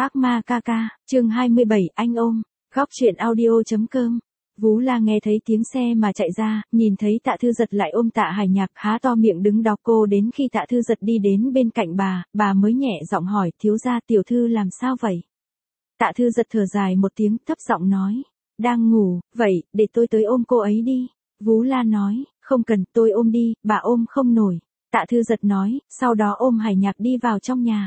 Ác ma ca ca, chương 27, anh ôm. Góc chuyện audio.com. Vú La nghe thấy tiếng xe mà chạy ra, nhìn thấy Tạ Thư Giật lại ôm Tạ Hải Nhạc, há to miệng đứng đọc cô đến khi Tạ Thư Giật đi đến bên cạnh bà mới nhẹ giọng hỏi, thiếu gia tiểu thư làm sao vậy? Tạ Thư Giật thở dài một tiếng, thấp giọng nói, đang ngủ, vậy, để tôi tới ôm cô ấy đi. Vú La nói, không cần, tôi ôm đi, bà ôm không nổi. Tạ Thư Giật nói, sau đó ôm Hải Nhạc đi vào trong nhà.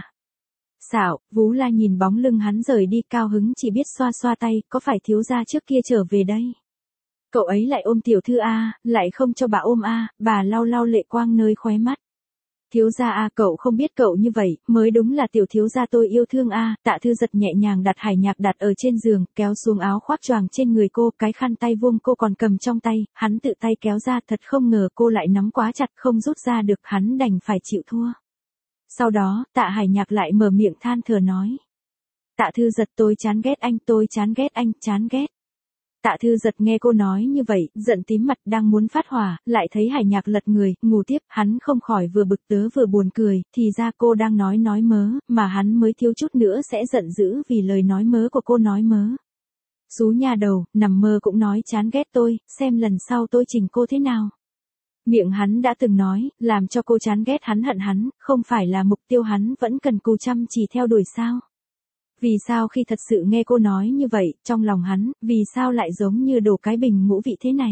Xảo, Vú La nhìn bóng lưng hắn rời đi cao hứng chỉ biết xoa xoa tay, có phải thiếu gia trước kia trở về đây? Cậu ấy lại ôm tiểu thư a, lại không cho bà ôm a, bà lau lau lệ quang nơi khóe mắt. Thiếu gia a, cậu không biết cậu như vậy, mới đúng là tiểu thiếu gia tôi yêu thương a. Tạ Thư Giật nhẹ nhàng đặt Hải Nhạc đặt ở trên giường, kéo xuống áo khoác choàng trên người cô, cái khăn tay vuông cô còn cầm trong tay, hắn tự tay kéo ra, thật không ngờ cô lại nắm quá chặt không rút ra được, hắn đành phải chịu thua. Sau đó, Tạ Hải Nhạc lại mở miệng than thở nói. Tạ Thư Giật, tôi chán ghét anh, tôi chán ghét anh, chán ghét. Tạ Thư Giật nghe cô nói như vậy, giận tím mặt đang muốn phát hỏa, lại thấy Hải Nhạc lật người, ngủ tiếp, hắn không khỏi vừa bực tớ vừa buồn cười, thì ra cô đang nói mớ, mà hắn mới thiếu chút nữa sẽ giận dữ vì lời nói mớ của cô nói mớ. Xú nha đầu, nằm mơ cũng nói chán ghét tôi, xem lần sau tôi chỉnh cô thế nào. Miệng hắn đã từng nói, làm cho cô chán ghét hắn hận hắn, không phải là mục tiêu hắn vẫn cần cù chăm chỉ theo đuổi sao? Vì sao khi thật sự nghe cô nói như vậy, trong lòng hắn, vì sao lại giống như đổ cái bình ngũ vị thế này?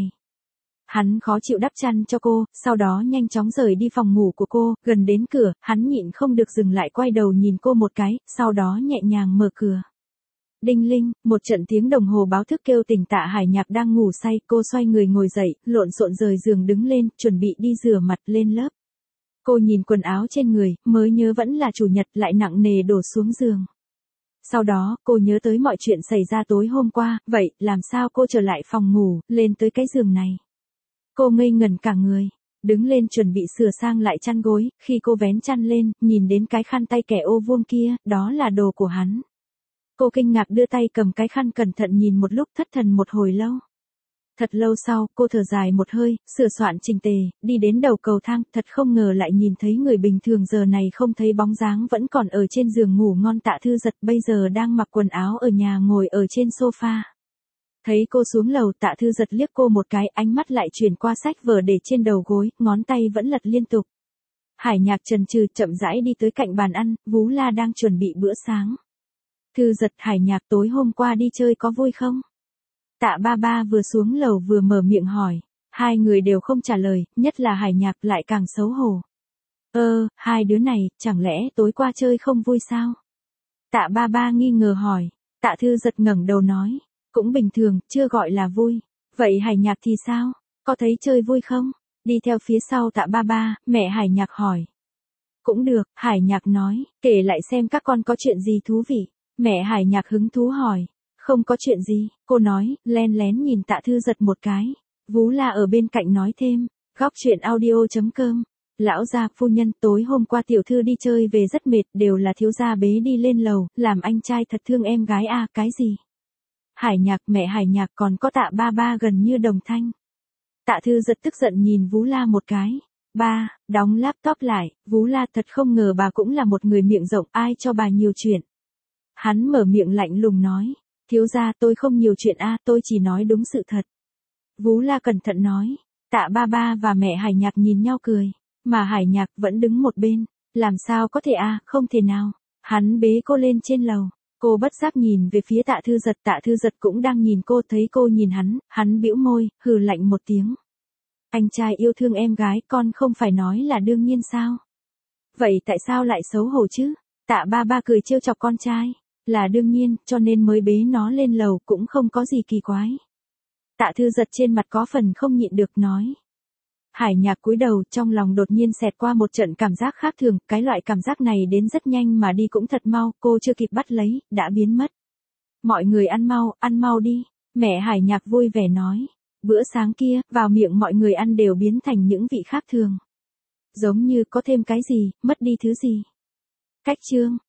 Hắn khó chịu đắp chăn cho cô, sau đó nhanh chóng rời đi phòng ngủ của cô, gần đến cửa, hắn nhịn không được dừng lại quay đầu nhìn cô một cái, sau đó nhẹ nhàng mở cửa. Đinh linh, một trận tiếng đồng hồ báo thức kêu tỉnh Tạ Hải Nhạc đang ngủ say, cô xoay người ngồi dậy, lộn xộn rời giường đứng lên, chuẩn bị đi rửa mặt lên lớp. Cô nhìn quần áo trên người, mới nhớ vẫn là chủ nhật lại nặng nề đổ xuống giường. Sau đó, cô nhớ tới mọi chuyện xảy ra tối hôm qua, vậy, làm sao cô trở lại phòng ngủ, lên tới cái giường này. Cô ngây ngẩn cả người, đứng lên chuẩn bị sửa sang lại chăn gối, khi cô vén chăn lên, nhìn đến cái khăn tay kẻ ô vuông kia, đó là đồ của hắn. Cô kinh ngạc đưa tay cầm cái khăn cẩn thận nhìn một lúc, thất thần một hồi lâu. Thật lâu sau, cô thở dài một hơi, sửa soạn chỉnh tề, đi đến đầu cầu thang, thật không ngờ lại nhìn thấy người bình thường giờ này không thấy bóng dáng vẫn còn ở trên giường ngủ ngon. Tạ Thư Giật bây giờ đang mặc quần áo ở nhà ngồi ở trên sofa. Thấy cô xuống lầu, Tạ Thư Giật liếc cô một cái, ánh mắt lại chuyển qua sách vở để trên đầu gối, ngón tay vẫn lật liên tục. Hải Nhạc chần chừ chậm rãi đi tới cạnh bàn ăn, Vú La đang chuẩn bị bữa sáng. Thư Giật, Hải Nhạc tối hôm qua đi chơi có vui không? Tạ ba ba vừa xuống lầu vừa mở miệng hỏi. Hai người đều không trả lời, nhất là Hải Nhạc lại càng xấu hổ. Hai đứa này, chẳng lẽ tối qua chơi không vui sao? Tạ ba ba nghi ngờ hỏi. Tạ Thư Giật ngẩng đầu nói. Cũng bình thường, chưa gọi là vui. Vậy Hải Nhạc thì sao? Có thấy chơi vui không? Đi theo phía sau Tạ ba ba, mẹ Hải Nhạc hỏi. Cũng được, Hải Nhạc nói, kể lại xem các con có chuyện gì thú vị. Mẹ Hải Nhạc hứng thú hỏi. Không có chuyện gì, cô nói, len lén nhìn Tạ Thư Giật một cái. Vú La ở bên cạnh nói thêm. Góc chuyện audio.com. Lão gia, phu nhân, tối hôm qua tiểu thư đi chơi về rất mệt, đều là thiếu gia bế đi lên lầu, làm anh trai thật thương em gái a. Cái gì? Hải Nhạc, mẹ Hải Nhạc còn có Tạ ba ba gần như đồng thanh. Tạ Thư Giật tức giận nhìn Vú La một cái. Ba, đóng laptop lại, Vú La thật không ngờ bà cũng là một người miệng rộng, ai cho bà nhiều chuyện. Hắn mở miệng lạnh lùng nói. Thiếu gia, tôi không nhiều chuyện a, tôi chỉ nói đúng sự thật. Vú La cẩn thận nói. Tạ ba ba và mẹ Hải Nhạc nhìn nhau cười, mà Hải Nhạc vẫn đứng một bên. Làm sao có thể a, không thể nào. Hắn bế cô lên trên lầu. Cô bất giác nhìn về phía Tạ Thư Giật, Tạ Thư Giật cũng đang nhìn cô, thấy cô nhìn hắn bĩu môi, hừ lạnh một tiếng. Anh trai yêu thương em gái, con không phải nói là đương nhiên sao? Vậy tại sao lại xấu hổ chứ? Tạ ba ba cười trêu chọc con trai. Là đương nhiên, cho nên mới bế nó lên lầu, cũng không có gì kỳ quái. Tạ Thư Giật trên mặt có phần không nhịn được nói. Hải Nhạc cúi đầu, trong lòng đột nhiên xẹt qua một trận cảm giác khác thường, cái loại cảm giác này đến rất nhanh mà đi cũng thật mau, cô chưa kịp bắt lấy, đã biến mất. Mọi người ăn mau đi, mẹ Hải Nhạc vui vẻ nói. Bữa sáng kia, vào miệng mọi người ăn đều biến thành những vị khác thường. Giống như có thêm cái gì, mất đi thứ gì. Cách chương.